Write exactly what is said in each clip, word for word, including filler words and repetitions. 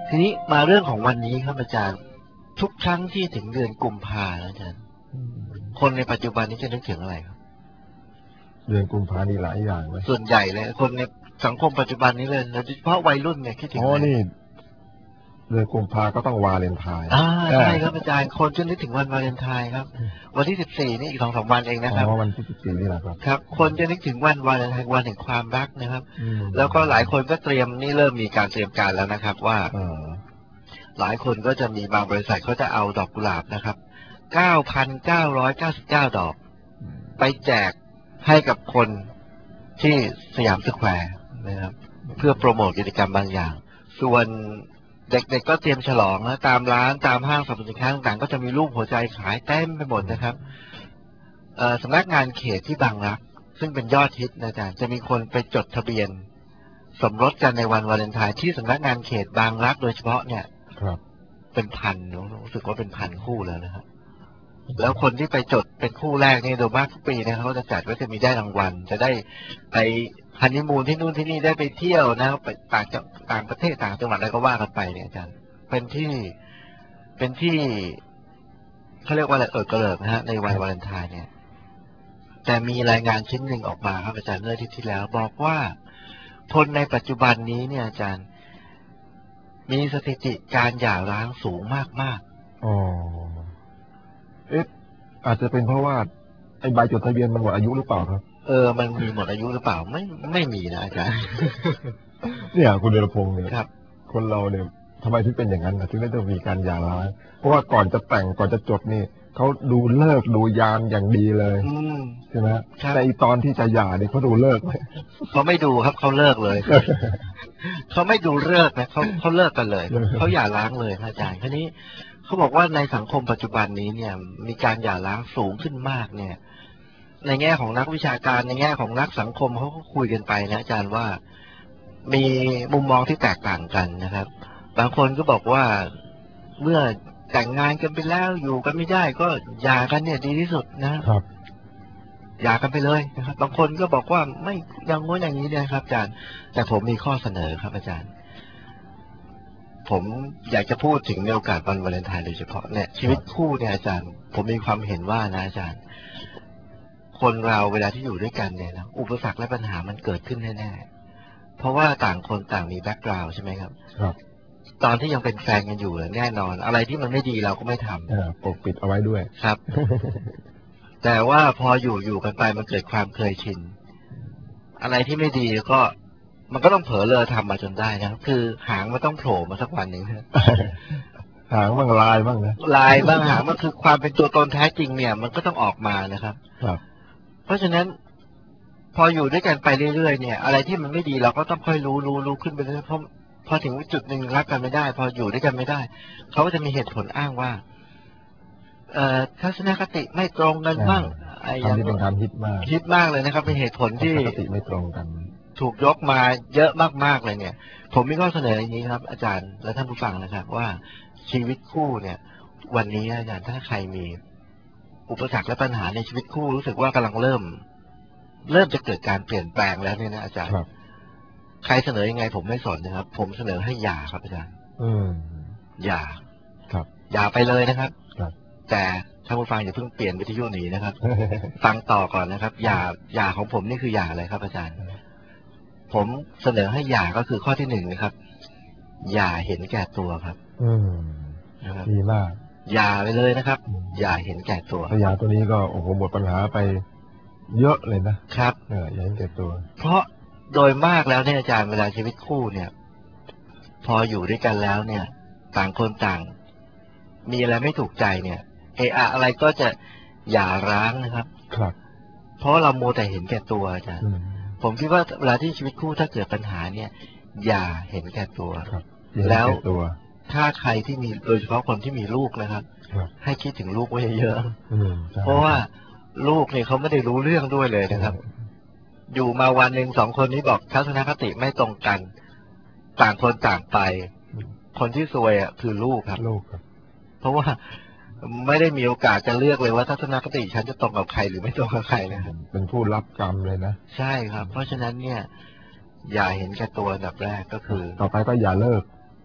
ทีนี้มาเรื่องของวันนี้ครับอาจารย์ทุกครั้งที่ถึงเดือนกุมภาพันธ์อาจารย์คนในปัจจุบันนี้จะนึกถึงอะไรครับเดือนกุมภาพันธ์นี่หลายอย่างเลยส่วนใหญ่เลยคนในสังคมปัจจุบันนี้เลยโดยเฉพาะวัยรุ่นเนี่ยคิดถึงอะไรอ๋อนี่เดือนกุมภาก็ต้องวาเลนไทน์อ่าใช่ครับอาจารย์คนจะนึกถึงวันวาเลนไทน์ครับวันที่สิบสี่นี่อีกสองสามวันเองนะครับอ๋อวันที่สิบสี่นี่แหละครับครับคนจะนึกถึงวันวาเลนไทน์วันแห่งความรักนะครับแล้วก็หลายคนก็เตรียมนี่เริ่มมีการเตรียมการแล้วนะครับว่าหลายคนก็จะมีบางบริษัทเขาจะเอาดอกกุหลาบนะครับเก้าพันเก้าร้อยเก้าสิบเก้าดอกไปแจกให้กับคนที่สยามสแควร์นะครับเพื่อโปรโมทกิจกรรมบางอย่างส่วนเด็กๆก็เตรียมฉลองนะตามร้านตามห้างสรรพสินค้าต่างๆก็จะมีรูปหัวใจขายเต็มไปหมดนะครับสำนักงานเขตที่บางรักซึ่งเป็นยอดฮิตนะอาจารย์จะมีคนไปจดทะเบียนสมรสกันในวันวาเลนไทน์ที่สำนักงานเขตบางรักโดยเฉพาะเนี่ยเป็นพันรู้สึกว่าเป็นพันคู่แล้วนะครับแล้วคนที่ไปจดเป็นคู่แรกนี่โดยมากทุกปีนะเขาจะจัดว่าจะมีได้รางวัลจะได้ไปฮันนีมูนที่นู่นที่นี่ได้ไปเที่ยวนะครับไปต่างต่างประเทศต่างจังหวัดอะไรก็ว่ากันไปเนี่ยอาจารย์เป็นที่เป็นที่เขาเรียกว่าอะไรเออกระเลิกนะฮะในวันวาเลนไทน์เนี่ยแต่มีรายงานชิ้นหนึ่งออกมาครับอาจารย์เมื่ออาทิตย์ที่แล้วบอกว่าคนในปัจจุบันนี้เนี่ยอาจารย์มีสถิติการหย่าร้างสูงมากมากอ๋อเอ๊ะอาจจะเป็นเพราะว่าไอ้ใบจดทะเบียนมันหมดอายุหรือเปล่าครับเออมันมีหมดอายุหรือเปล่าไม่ไม่มีนะอาจารย์เนี่ยคุณเดชพงศ์เนี่ยครับคนเราเนี่ยทำไมถึงเป็นอย่างนั้นถึงได้ต้องมีการหย่าร้างเพราะว่าก่อนจะแต่งก่อนจะจดนี่เขาดูเลิกดูยามอย่างดีเลยใช่ไหมแต่อีตอนที่จะหย่าเนี่ยเขาดูเลิกไหมเขาไม่ดูครับเขาเลิกเลยเขาไม่ดูเลิกนะเขาเขาเลิกกันเลยเขาหย่าร้างเลยอาจารย์ทีนี้เขาบอกว่าในสังคมปัจจุบันนี้เนี่ยมีการหย่าร้างสูงขึ้นมากเนี่ยในแง่ของนักวิชาการในแง่ของนักสังคมเขาก็คุยกันไปนะอาจารย์ว่ามีมุมมองที่แตกต่างกันนะครับบางคนก็บอกว่าเมื่อแต่งงานกันไปแล้วอยู่กันไม่ได้ก็หย่ากันเนี่ยดีที่สุดนะครับหย่ากันไปเลยนะครับบางคนก็บอกว่าไม่ยังโน้นอย่างนี้นะครับอาจารย์แต่ผมมีข้อเสนอครับอาจารย์ผมอยากจะพูดถึงในโอกาสวันวาเลนไทน์โดยเฉพาะเนี่ยชีวิตคู่เนี่ยอาจารย์ผมมีความเห็นว่านะอาจารย์คนเราเวลาที่อยู่ด้วยกันเนี่ยนะอุปสรรคและปัญหามันเกิดขึ้นแน่ๆเพราะว่าต่างคนต่างมีแบ็กกราวด์ใช่ไหมครับครับตอนที่ยังเป็นแฟนกันอยู่เลยแน่นอนอะไรที่มันไม่ดีเราก็ไม่ทำปกปิดเอาไว้ด้วยครับ แต่ว่าพออยู่อยู่กันไปมันเกิดความเคยชินอะไรที่ไม่ดีก็มันก็ต้องเผลอเลอทำมาจนได้นะครับคือหางมันต้องโผล่มาสักวันหนึ่งหางบ้างลายบ้างนะลายบ้างหางมันคือความเป็นตัวตนแท้จริงเนี่ยมันก็ต้องออกมานะครับครับเพราะฉะนั้นพออยู่ด้วยกันไปเรื่อยๆเนี่ยอะไรที่มันไม่ดีเราก็ต้องค่อยรู้รู้รู้ขึ้นไปเรื่อยๆเพราะพอถึงจุดหนึ่งรักกันไม่ได้พออยู่ด้วยกันไม่ได้เขาก็จะมีเหตุผลอ้างว่าเอ่อทัศนคติไม่ตรงกันบ้างไอ้ที่เป็นคำฮิตมากฮิตมากเลยนะครับเป็นเหตุผลที่ทัศนคติไม่ตรงกันถูกยกมาเยอะมากๆเลยเนี่ยผมมีข้อเสนออย่างนี้ครับอาจารย์และท่านผู้ฟังนะครับว่าชีวิตคู่เนี่ยวันนี้อาจารย์ถ้าใครมีอุปสรรคและปัญหาในชีวิตคู่รู้สึกว่ากำลังเริ่มเริ่มจะเกิดการเปลี่ยนแปลงแล้วเนี่ยนะอาจารย์ใครเสนอยังไงผมไม่สนนะครับผมเสนอให้หย่าครับอาจารย์อืมหย่าครับหย่าไปเลยนะครับครับแต่ท่านผู้ฟังอย่าเพิ่งเปลี่ยนวิทยุหนีนะครับฟังต่อก่อนนะครับหย่าหย่าของผมนี่คือหย่าอะไรครับอาจารย์ผมเสนอให้หย่าก็คือข้อที่หนึ่งนะครับอย่าเห็นแก่ตัวครับอืมดีมากอย่าไปเลยนะครับอย่าเห็นแก่ตัวถ้าหย่าตัวนี้ก็โอ้โหหมดปัญหาไปเยอะเลยนะครับเอออย่าเห็นแก่ตัวเพราะโดยมากแล้วเนี่ยอาจารย์เวลาชีวิตคู่เนี่ยพออยู่ด้วยกันแล้วเนี่ยต่างคนต่างมีอะไรไม่ถูกใจเนี่ยเอออะไรก็จะหย่าร้างนะครับครับเพราะเราโมแต่เห็นแก่ตัวอาจารย์ผมคิดว่าเวลาที่ชีวิตคู่ถ้าเกิดปัญหาเนี่ยอย่าเห็นแก่ตัวแล้วถ้าใครที่มีโดยเฉพาะคนที่มีลูกนะครับให้คิดถึงลูกไว้เยอะๆเพราะว่าลูกเนี่ยเขาไม่ได้รู้เรื่องด้วยเลยนะครับอยู่มาวันหนึ่งสองคนนี้บอกทัศนคติไม่ตรงกันต่างคนต่างไปคนที่ซวยอ่ะคือลูกครับลูกครับเพราะว่าไม่ได้มีโอกาสจะเลือกเลยว่าทัศนคติฉันจะตรงกับใครหรือไม่ตรงกับใครนะครับเป็นผู้รับกรรมเลยนะใช่ครับเพราะฉะนั้นเนี่ยอย่าเห็นแก่ตัวอันดับแรกก็คือต่อไปก็อย่าเลิก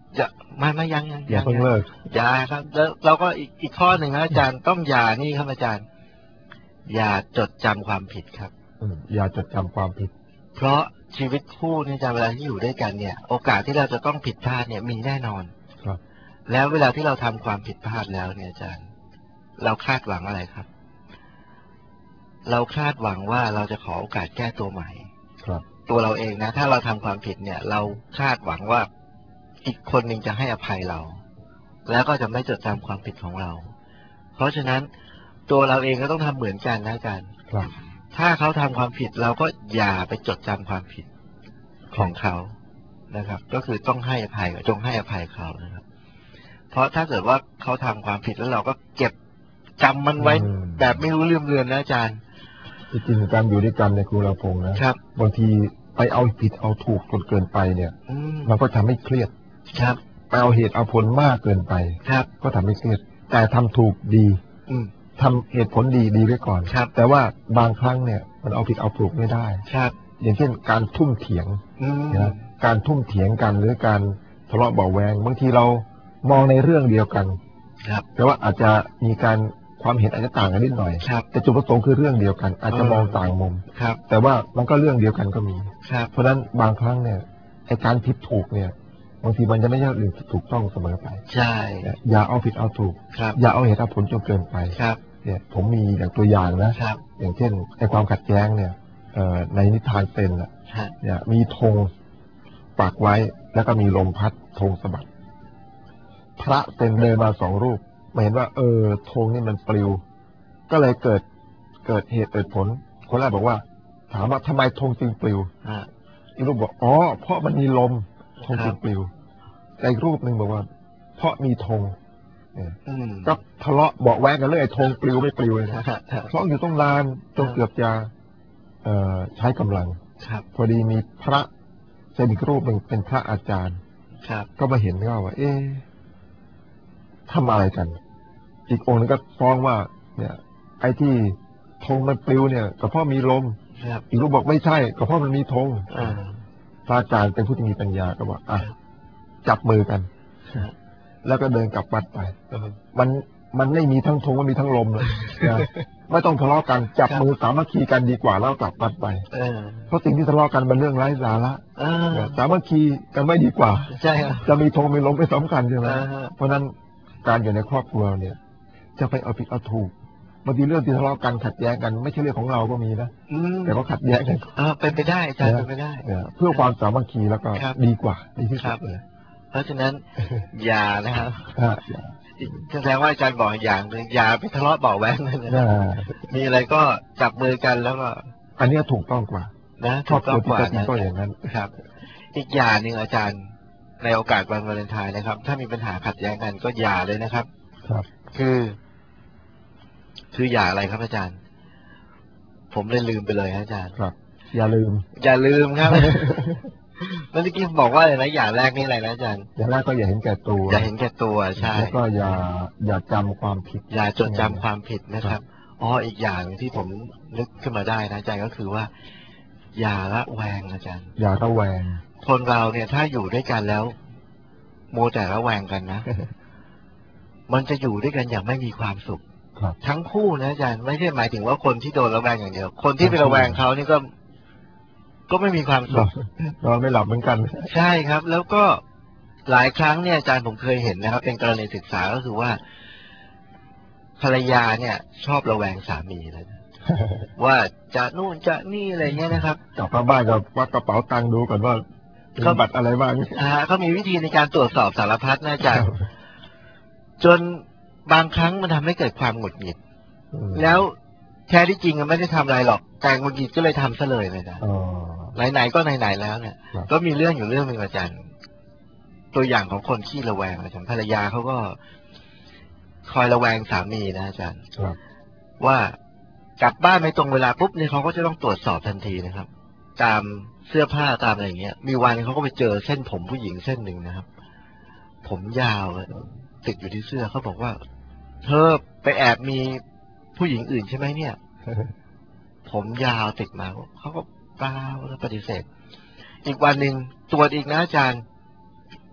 จะไม่ไม่ยังยังอย่าเพิ่งเลิกอย่าครับแล้วเราก็อีกอีกข้อหนึ่งนะอาจารย์ต้องอย่านี่ครับอาจารย์อย่าจดจำความผิดครับอย่าจดจำความผิดเพราะชีวิตคู่นี่จะเวลาที่อยู่ด้วยกันเนี่ยโอกาสที่เราจะต้องผิดพลาดเนี่ยมีแน่นอนครับแล้วเวลาที่เราทำความผิดพลาดแล้วเนี่ยอาจารย์เราคาดหวังอะไรครับเราคาดหวังว่าเราจะขอโอกาสแก้ตัวใหม่ครับตัวเราเองนะถ้าเราทำความผิดเนี่ยเราคาดหวังว่าอีกคนหนึ่งจะให้อภัยเราแล้วก็จะไม่จดจำความผิดของเราเพราะฉะนั้นตัวเราเองก็ต้องทำเหมือนกันนะอาจารย์ครับถ้าเขาทำความผิดเราก็อย่าไปจดจำความผิดของเขานะครับ ก็คือต้องให้อภัยจงให้อภัยเขานะครับเพราะถ้าเกิดว่าเขาทำความผิดแล้วเราก็เก็บจำมันไว้แบบไม่รู้เรื่องเรือนนะอาจารย์จริงๆการอยู่ด้วยกันในครูเราพงนะครับบางทีไปเอาผิดเอาถูกจนเกินไปเนี่ยมันก็ทำให้เครียดครับไปเอาเหตุเอาผลมากเกินไปครับก็ทำให้เครียดแต่ทำถูกดีทำเหตุผลดีดีไว้ก่อนแต่ว่าบางครั้งเนี่ยมันเอาผิดเอาถูกไม่ได้ครับอย่างเช่นการทุ่มเถียงนะการทุ่มเถียงกันหรือการทะเลาะเบาแวงบางทีเรามองในเรื่องเดียวกันแต่ว่าอาจจะมีการความเห็นอาจจะต่างกันนิดหน่อยแต่จุดประสงค์คือเรื่องเดียวกันอาจจะมองต่างมุมแต่ว่ามันก็เรื่องเดียวกันก็มีเพราะฉะนั้นบางครั้งเนี่ยไอ้การผิดถูกเนี่ยบางทีมันจะไม่ใช่เรื่องถูกต้องเสมอไปใช่อย่าเอาผิดเอาถูกอย่าเอาเหตุเอาผลจนเกินไปเนี่ยผมมีอย่างตัวอย่างนะอย่างเช่นไอ้ความขัดแย้งเนี่ยในนิทานเซนเนี่ยมีธงปักไว้แล้วก็มีลมพัดธงสะบัดพระเซนเดินมาสองรูปมาเห็นว่าเออธงนี่มันปลิวก็เลยเกิดเกิดเหตุเกิดผลคนแรกบอกว่าถามว่าทำไมธงจึงปลิวอีกรูปบอกอ๋อเพราะมันมีลมธงจึงปลิวแต่อีกรูปหนึ่งบอกว่าเพราะมีธงก็ทะเลาะเบาะแว้งกันเรื่องไอ้ธงปลิวไม่ปลิวเลยนะเพราะอยู่ต้องลานจนเกือบจะใช้กำลังพอดีมีพระเซนอีกรูปหนึ่งเป็นพระอาจารย์ก็มาเห็นก็ว่าเอ๊ะทำอะไรกันอีกองค์นึงก็ฟ้องว่าเนี่ยไอ้ที่ธงมันปลิวเนี่ยก็เพราะมีลมอีกรูปบอกไม่ใช่ก็เพราะมันมีธงพระอาจารย์เป็นผู้ที่มีปัญญาก็บอกอ่ะจับมือกันแล้วก็เดินกลับวัดไปมันมันไม่มีทั้งธงมันมีทั้งลมเลยไม่ต้องทะเลาะกันจับมือสามัคคีกันดีกว่าแล้วกลับวัดไปเพราะสิ่งที่ทะเลาะกันเป็นเรื่องไร้สาระสามัคคีกันไม่ดีกว่าจะมีธงมีลมไม่สำคัญใช่ไหมเพราะนั้นการอยู่ในครอบครัวเนี่ยจะไปเอาผิดเอาถูกบางทีเรื่องที่ทะเลาะกันขัดแย้งกันไม่ใช่เรื่องของเราก็มีนะแต่ว่าขัดแย้งกันเป็นไปได้ใช่เป็นไปได้เพื่อความสามัคคีแล้วก็ดีกว่าดีที่สุดเลยเพราะฉะนั้นอย่านะครับแสดงว่าอาจารย์บอกอย่างหนึ่งอย่าไปทะเลาะเบาแว้งเลยนะมีอะไรก็จับมือกันแล้วก็อันนี้ถูกต้องกว่านะถูกต้องกว่านะก็อย่างนั้นครับ อีกอย่างหนึ่งอาจารย์ในโอกาสวันวาเลนไทน์นะครับถ้ามีปัญหาขัดแย้งกันก็อย่าเลยนะครับครับคือคืออย่าอะไรครับอาจารย์ผมเลยลืมไปเลยอาจารย์ครับอย่าลืมอย่าลืมครับเมื่อกี้บอกว่าอะไรนะอย่างแรกนี่อะไรนะอาจารย์อย่างแรกก็อย่าเห็นแก่ตัวอย่าเห็นแก่ตัวใช่แล้วก็อย่าอย่าจำความผิดอย่าจดจำความผิดนะครับอ๋ออีกอย่างที่ผมนึกขึ้นมาได้นะอาจารย์ก็คือว่าอย่าละแวงอาจารย์อย่าระแวงคนเราเนี่ยถ้าอยู่ด้วยกันแล้วโมแต่ระแวงกันนะมันจะอยู่ด้วยกันอย่างไม่มีความสุขทั้งคู่นะอาจารย์ไม่ใช่หมายถึงว่าคนที่โดนระแวงอย่างเดียวคนที่ไประแวงเขานี่ก็ก็ไม่มีความสุขนอนไม่หลับเหมือนกันใช่ครับแล้วก็หลายครั้งเนี่ยอาจารย์ผมเคยเห็นนะครับเป็นกรณีศึกษาก็คือว่าภรรยาเนี่ยชอบระแวงสามีเลยว่าจะนู่นจะนี่อะไรเงี้ยนะครับกลับมาบ้านก็ว่ากระเป๋าตังค์ดูก่อนว่าเขาบัตรอะไรบ้างอ่าเขามีวิธีในการตรวจสอบสารพัดนะอาจารย์จนบางครั้งมันทำให้เกิดความหงุดหงิดแล้วแท้ที่จริงมันไม่ได้ทำอะไรหรอกแต่หงุดหงิดก็เลยทำซะเลยเลยนะไหนๆก็ไหนๆแล้วเนี่ยก็มีเรื่องอยู่เรื่องหนึ่งอาจารย์ตัวอย่างของคนขี้ระแวงอาจารย์ภรรยาเขาก็คอยระแวงสามีนะอาจารย์ว่ากลับบ้านไม่ตรงเวลาปุ๊บเนี่ยเขาก็จะต้องตรวจสอบทันทีนะครับตามเสื้อผ้าตามอะไรอย่างเงี้ยมีวันเขาก็ไปเจอเส้นผมผู้หญิงเส้นหนึ่งนะครับผมยาวติดอยู่ที่เสื้อเขาบอกว่าเธอไปแอบมีผู้หญิงอื่นใช่ไหมเนี่ยผมยาวติดมาเขาก็เปล่าแล้วปฏิเสธอีกวันหนึ่งตรวจอีกนะอาจารย์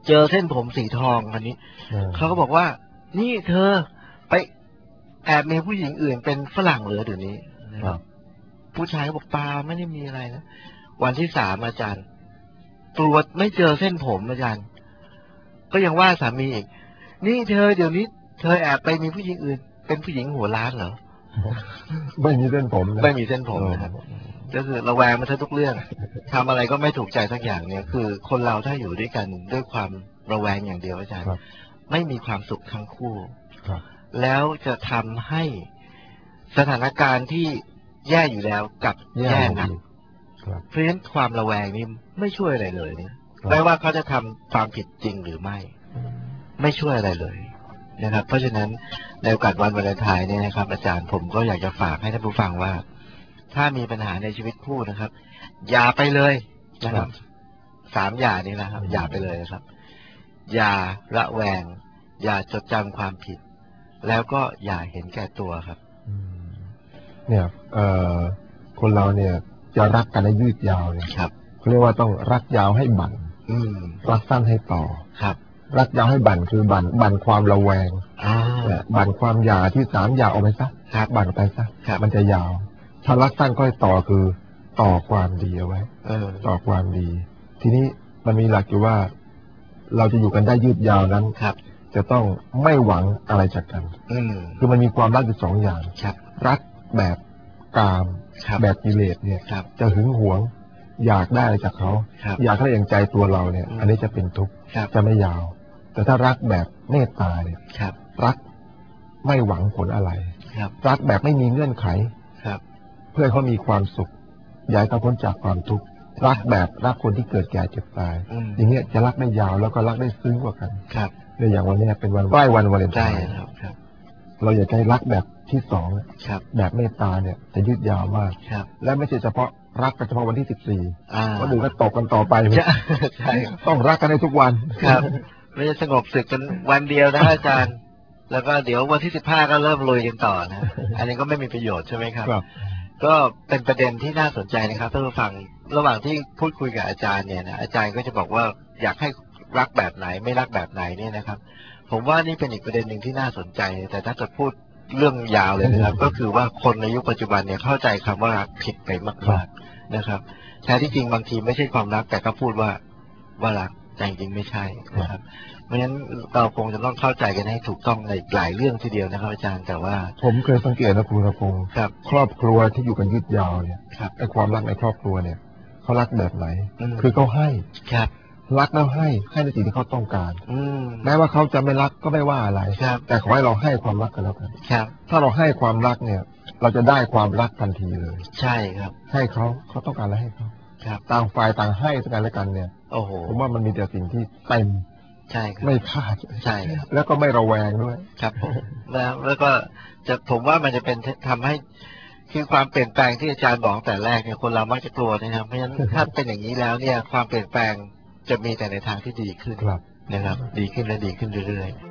เจอเส้นผมสีทองคนนี้เขาก็บอกว่านี่เธอไปแอบมีผู้หญิงอื่นเป็นฝรั่งเหรอเดี๋ยวนี้ผู้ชายก็บอกปาไม่ได้มีอะไรนะวันที่สามอาจารย์ตรวจไม่เจอเส้นผมอาจารย์ก็ยังว่าสามีอีกนี่เธอเดี๋ยวนี้เธอแอบไปมีผู้หญิงอื่นเป็นผู้หญิงหัวล้านเหรอไม่มีเส้นผมไม่มีเส้นผมนะครับก็คือระแวงมาทุกเรื่องทำอะไรก็ไม่ถูกใจสักอย่างเนี่ยคือคนเราถ้าอยู่ด้วยกันด้วยความระแวงอย่างเดียวอาจารย์ไม่มีความสุขทั้งคู่แล้วจะทำให้สถานการณ์ที่แย่อยู่แล้วกับแย่หนักเพราะฉะนั้นความระแวงนี่ไม่ช่วยอะไรเลยเนี่ยไม่ว่าเขาจะทำความผิดจริงหรือไม่ไม่ช่วยอะไรเลยนะครับเพราะฉะนั้นในโอกาสวันวาเลนไทน์เนี่ยนะครับอาจารย์ผมก็อยากจะฝากให้ท่านผู้ฟังว่าถ้ามีปัญหาในชีวิตคู่นะครับอย่าไปเลยนะครับสามอย่านี้นะครับอย่าไปเลยนะครับอย่าระแวงอย่าจดจำความผิดแล้วก็อย่าเห็นแก่ตัวครับเนี่ยเอ่อคนเราเนี่ยจะรักกันให้ยืดยาวเนี่ยครับเขาเรียกว่าต้องรักยาวให้บั่นรักสั้นให้ต่อครับรักยาวให้บั่นคือบั่นบั่นความระแวงบั่นความหย่าที่สามหย่าออกไปซะบั่นไปซะมันจะยาวถ้ารักสั้นก็ให้ต่อคือต่อความดีเอาไว้ต่อความดีทีนี้มันมีหลักอยู่ว่าเราจะอยู่กันได้ยืดยาวนั้นจะต้องไม่หวังอะไรจากกันคือมันมีความรักอยู่สองอย่างรักแบบกามแบบกิเลสเนี่ยจะหึงหวงอยากได้อะไรจากเขาอยากได้อย่างใจตัวเราเนี่ยอันนี้จะเป็นทุกข์จะไม่ยาวแต่ถ้ารักแบบเมตตาเนี่ยรักไม่หวังผลอะไรรักแบบไม่มีเงื่อนไขเพื่อเขามีความสุขอยากให้เขาพ้นจากความทุกข์รักแบบรักคนที่เกิดแก่เจ็บตายอย่างเงี้ยจะรักได้ยาวแล้วก็รักได้ซึ้งกว่ากันเนี่ยอย่างวันนี้เป็นวันไหว้วันวาเลนไทน์เราอยากให้รักแบบที่สองแบบเมตตาเนี่ยจะยืดยาวมากและไม่ใช่เฉพาะรักกันเฉพาะวันที่สิบสี่วันอื่นก็ตกกันต่อไปใช่ต้องรักกันในทุกวันครับไม่จะสงบศึกกันวันเดียวนะอาจารย์แล้วก็เดี๋ยววันที่สิบห้าก็เริ่มลุยกันต่อนะอันนี้ก็ไม่มีประโยชน์ใช่ไหมครับก็เป็นประเด็นที่น่าสนใจนะครับท่านผู้ฟังระหว่างที่พูดคุยกับอาจารย์เนี่ยนะอาจารย์ก็จะบอกว่าอยากให้รักแบบไหนไม่รักแบบไหนเนี่ยนะครับผมว่านี่เป็นอีกประเด็นหนึ่งที่น่าสนใจแต่ถ้าจะพูดเรื่องยาวเลยนะครับก็คือว่าคนในยุคปัจจุบันเนี่ยเข้าใจคำว่ารักผิดไปมากๆนะครับแท้ที่จริงบางทีไม่ใช่ความรักแต่ก็พูดว่าว่ารักแต่จริงไม่ใช่นะครับเพราะฉะนั้นเราคงจะต้องเข้าใจกันให้ถูกต้องในหลายเรื่องทีเดียวนะครับอาจารย์แต่ว่าผมเคยสังเกตนะคุณพงศ์ครับครอบครัวที่อยู่กันยืดยาวเนี่ยไอ้ความรักในครอบครัวเนี่ยเขารักแบบไหนคือเขาให้ครับรักแล้วให้ให้ในสิ่งที่เขาต้องการแม้ว่าเขาจะไม่รักก็ไม่ว่าอะไรแต่ขอให้เราให้ความรักกันแล้วกันถ้าเราให้ความรักเนี่ยเราจะได้ความรักทันทีเลยใช่ครับให้เขาเขาต้องการอะไรให้เขาต่างฝ่ายต่างให้กันและกันเนี่ยโอ้โหผมว่ามันมีแต่สิ่งที่เต็มใช่ครับไม่ขาดใช่ครับแล้วก็ไม่ระแวงด้วยครับผมแล้วแล้วก็จะผมว่ามันจะเป็นทำให้คือความเปลี่ยนแปลงที่อาจารย์บอกแต่แรกเนี่ยคนเรามักจะกลัวนะครับเพราะฉะนั้นถ้าเป็นอย่างนี้แล้วเนี่ยความเปลี่ยนแปลงจะมีแต่ในทางที่ดีขึ้นนะครับดีขึ้นและดีขึ้นเรื่อยๆ